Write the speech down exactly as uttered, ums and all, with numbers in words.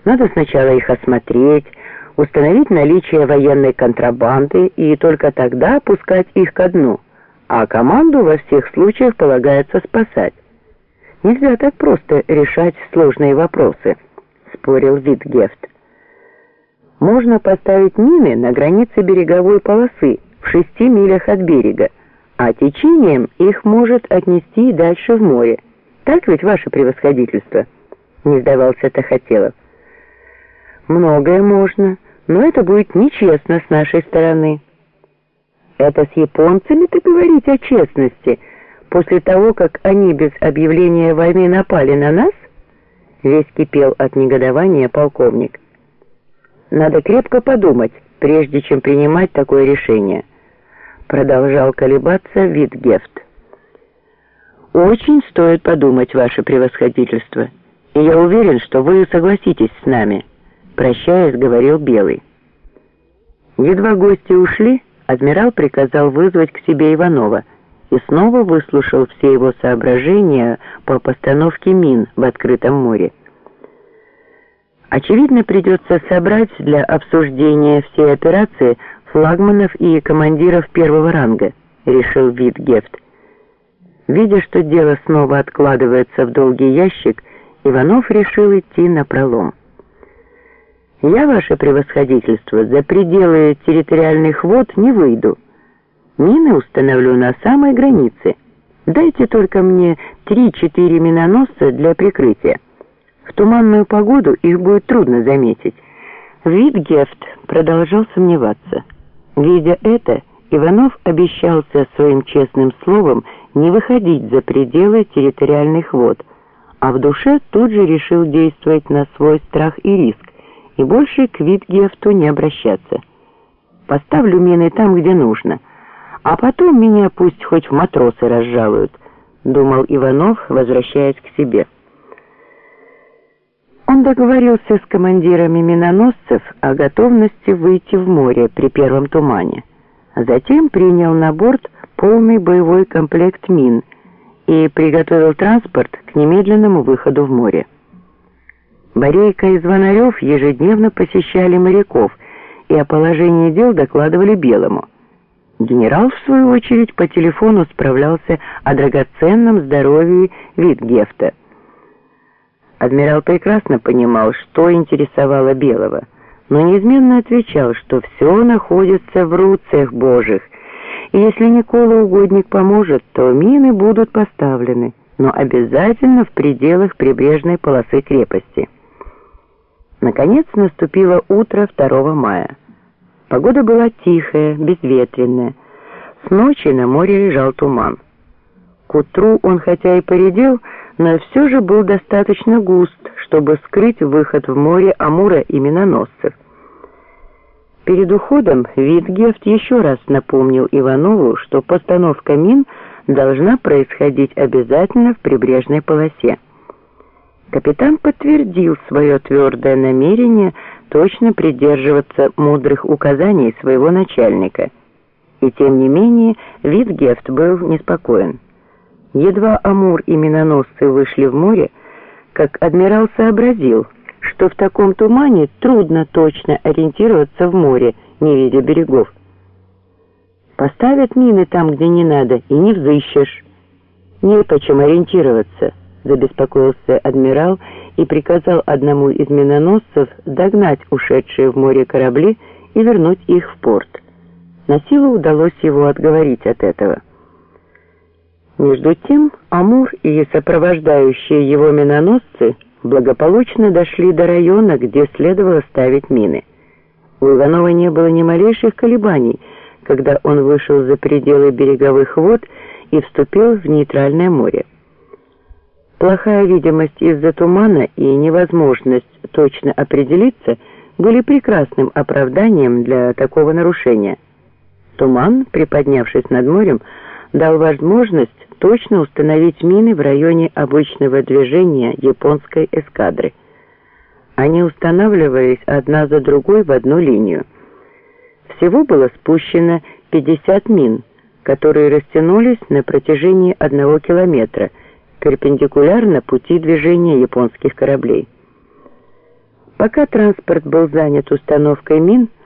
Надо сначала их осмотреть, установить наличие военной контрабанды и только тогда пускать их ко дну, а команду во всех случаях полагается спасать. Нельзя так просто решать сложные вопросы, спорил Витгефт. Можно поставить мины на границе береговой полосы в шести милях от берега, а течением их может отнести дальше в море. Так ведь, ваше превосходительство? Не сдавался Тахателов. Многое можно, но это будет нечестно с нашей стороны. Это с японцами-то говорить о честности, после того, как они без объявления войны напали на нас? Весь кипел от негодования полковник. Надо крепко подумать, прежде чем принимать такое решение. Продолжал колебаться Витгефт. Очень стоит подумать, ваше превосходительство, и я уверен, что вы согласитесь с нами. Прощаясь, говорил Белый. Едва гости ушли, адмирал приказал вызвать к себе Иванова и снова выслушал все его соображения по постановке мин в открытом море. Очевидно, придется собрать для обсуждения всей операции флагманов и командиров первого ранга, решил Витгефт. Видя, что дело снова откладывается в долгий ящик, Иванов решил идти напролом. «Я, ваше превосходительство, за пределы территориальных вод не выйду. Мины установлю на самой границе. Дайте только мне три-четыре миноносца для прикрытия. В туманную погоду их будет трудно заметить». Витгефт продолжал сомневаться. Видя это, Иванов обещался своим честным словом не выходить за пределы территориальных вод, а в душе тут же решил действовать на свой страх и риск, и больше к Витгефту не обращаться. «Поставлю мины там, где нужно, а потом меня пусть хоть в матросы разжалуют», — думал Иванов, возвращаясь к себе. Он договорился с командирами миноносцев о готовности выйти в море при первом тумане. Затем принял на борт полный боевой комплект мин и приготовил транспорт к немедленному выходу в море. Борейко и Звонарев ежедневно посещали моряков и о положении дел докладывали Белому. Генерал, в свою очередь, по телефону справлялся о драгоценном здоровье Витгефта. Адмирал прекрасно понимал, что интересовало Белого, но неизменно отвечал, что все находится в руцах Божьих, и если Никола Угодник поможет, то мины будут поставлены, но обязательно в пределах прибрежной полосы крепости. Наконец наступило утро второго мая. Погода была тихая, безветренная. С ночи на море лежал туман. К утру он хотя и поредел, но все же был достаточно густ, чтобы скрыть выход в море Амура и миноносцев. Перед уходом Витгефт еще раз напомнил Иванову, что постановка мин должна происходить обязательно в прибрежной полосе. Капитан подтвердил свое твердое намерение точно придерживаться мудрых указаний своего начальника. И тем не менее Витгефт был неспокоен. Едва Амур и миноносцы вышли в море, как адмирал сообразил, что в таком тумане трудно точно ориентироваться в море, не видя берегов. Поставят мины там, где не надо, и не взыщешь. Не по чем ориентироваться, забеспокоился адмирал и приказал одному из миноносцев догнать ушедшие в море корабли и вернуть их в порт. На силу удалось его отговорить от этого. Между тем Амур и сопровождающие его миноносцы благополучно дошли до района, где следовало ставить мины. У Иванова не было ни малейших колебаний, когда он вышел за пределы береговых вод и вступил в нейтральное море. Плохая видимость из-за тумана и невозможность точно определиться были прекрасным оправданием для такого нарушения. Туман, приподнявшись над морем, дал возможность точно установить мины в районе обычного движения японской эскадры. Они устанавливались одна за другой в одну линию. Всего было спущено пятьдесят мин, которые растянулись на протяжении одного километра, перпендикулярно пути движения японских кораблей. Пока транспорт был занят установкой мин,